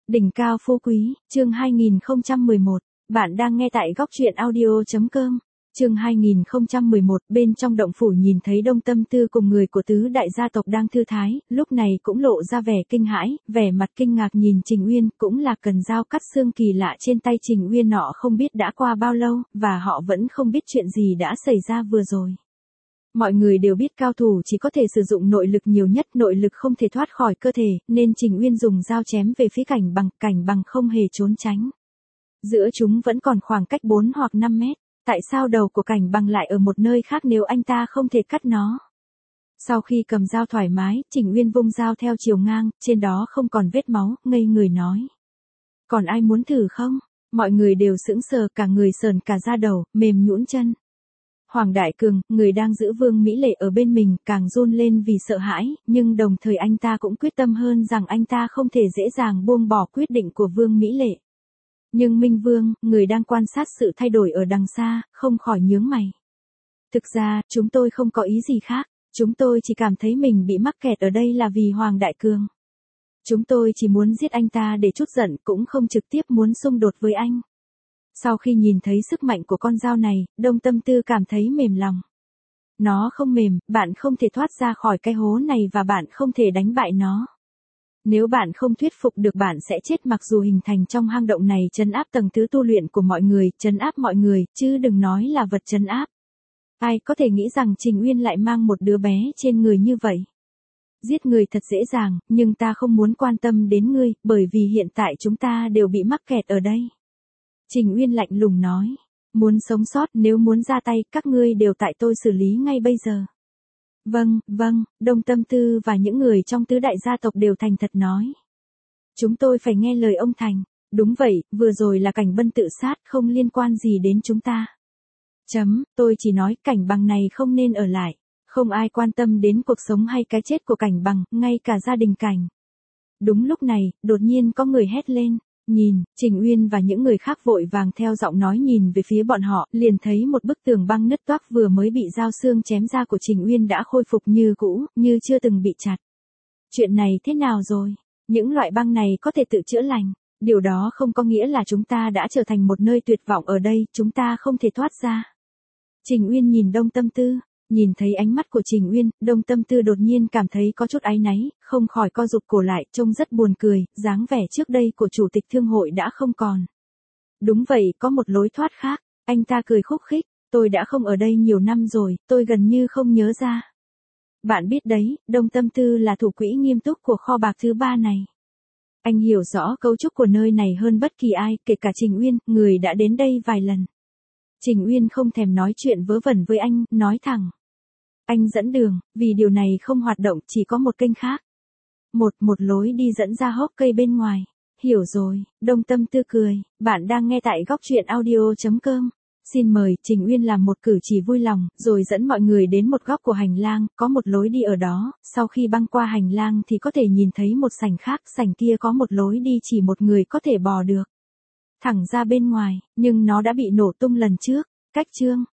Đỉnh cao phú quý, chương 2011. Bạn đang nghe tại góc truyện audio.com. Chương 2011, bên trong động phủ nhìn thấy Đông Tâm Tư cùng người của tứ đại gia tộc đang thư thái, lúc này cũng lộ ra vẻ kinh hãi, vẻ mặt kinh ngạc nhìn Trình Uyên, cũng là cần dao cắt xương kỳ lạ trên tay Trình Uyên nọ không biết đã qua bao lâu, và họ vẫn không biết chuyện gì đã xảy ra vừa rồi. Mọi người đều biết cao thủ chỉ có thể sử dụng nội lực nhiều nhất, nội lực không thể thoát khỏi cơ thể, nên Trình Uyên dùng dao chém về phía Cảnh Bằng không hề trốn tránh. Giữa chúng vẫn còn khoảng cách 4 hoặc 5 mét, tại sao đầu của Cảnh Bằng lại ở một nơi khác nếu anh ta không thể cắt nó? Sau khi cầm dao thoải mái, Trình Uyên vung dao theo chiều ngang, trên đó không còn vết máu, ngây người nói. Còn ai muốn thử không? Mọi người đều sững sờ, cả người sờn cả da đầu, mềm nhũn chân. Hoàng Đại Cường, người đang giữ Vương Mỹ Lệ ở bên mình, càng run lên vì sợ hãi, nhưng đồng thời anh ta cũng quyết tâm hơn rằng anh ta không thể dễ dàng buông bỏ quyết định của Vương Mỹ Lệ. Nhưng Minh Vương, người đang quan sát sự thay đổi ở đằng xa, không khỏi nhướng mày. Thực ra, chúng tôi không có ý gì khác, chúng tôi chỉ cảm thấy mình bị mắc kẹt ở đây là vì Hoàng Đại Cường. Chúng tôi chỉ muốn giết anh ta để trút giận, cũng không trực tiếp muốn xung đột với anh. Sau khi nhìn thấy sức mạnh của con dao này, Đông Tâm Tư cảm thấy mềm lòng. Nó không mềm, bạn không thể thoát ra khỏi cái hố này và bạn không thể đánh bại nó. Nếu bạn không thuyết phục được bạn sẽ chết, mặc dù hình thành trong hang động này trấn áp tầng thứ tu luyện của mọi người, trấn áp mọi người, chứ đừng nói là vật trấn áp. Ai có thể nghĩ rằng Trình Uyên lại mang một đứa bé trên người như vậy? Giết người thật dễ dàng, nhưng ta không muốn quan tâm đến ngươi, bởi vì hiện tại chúng ta đều bị mắc kẹt ở đây. Trình Uyên lạnh lùng nói, muốn sống sót, nếu muốn ra tay, các ngươi đều tại tôi xử lý ngay bây giờ. Vâng, Đông Tâm Tư và những người trong tứ đại gia tộc đều thành thật nói. Chúng tôi phải nghe lời ông Thành. Đúng vậy, vừa rồi là Cảnh Bân tự sát, không liên quan gì đến chúng ta. Tôi chỉ nói Cảnh Bằng này không nên ở lại. Không ai quan tâm đến cuộc sống hay cái chết của Cảnh Bằng, ngay cả gia đình Cảnh. Đúng lúc này, đột nhiên có người hét lên. Nhìn, Trình Uyên và những người khác vội vàng theo giọng nói nhìn về phía bọn họ, liền thấy một bức tường băng nứt toác vừa mới bị dao xương chém ra của Trình Uyên đã khôi phục như cũ, như chưa từng bị chặt. Chuyện này thế nào rồi? Những loại băng này có thể tự chữa lành. Điều đó không có nghĩa là chúng ta đã trở thành một nơi tuyệt vọng ở đây, chúng ta không thể thoát ra. Trình Uyên nhìn Đông Tâm Tư. Nhìn thấy ánh mắt của Trình Uyên, Đông Tâm Tư đột nhiên cảm thấy có chút áy náy, không khỏi co rụt cổ lại, trông rất buồn cười, dáng vẻ trước đây của chủ tịch thương hội đã không còn. Đúng vậy, có một lối thoát khác, anh ta cười khúc khích, tôi đã không ở đây nhiều năm rồi, tôi gần như không nhớ ra. Bạn biết đấy, Đông Tâm Tư là thủ quỹ nghiêm túc của kho bạc thứ 3 này. Anh hiểu rõ cấu trúc của nơi này hơn bất kỳ ai, kể cả Trình Uyên, người đã đến đây vài lần. Trình Uyên không thèm nói chuyện vớ vẩn với anh, nói thẳng. Anh dẫn đường, vì điều này không hoạt động, chỉ có một kênh khác. Một lối đi dẫn ra hốc cây bên ngoài. Hiểu rồi, Đông Tâm Tư cười, bạn đang nghe tại góc truyện audio.com. Xin mời, Trình Uyên làm một cử chỉ vui lòng, rồi dẫn mọi người đến một góc của hành lang, có một lối đi ở đó, sau khi băng qua hành lang thì có thể nhìn thấy một sảnh khác, sảnh kia có một lối đi chỉ một người có thể bò được. Thẳng ra bên ngoài, nhưng nó đã bị nổ tung lần trước. Cách chương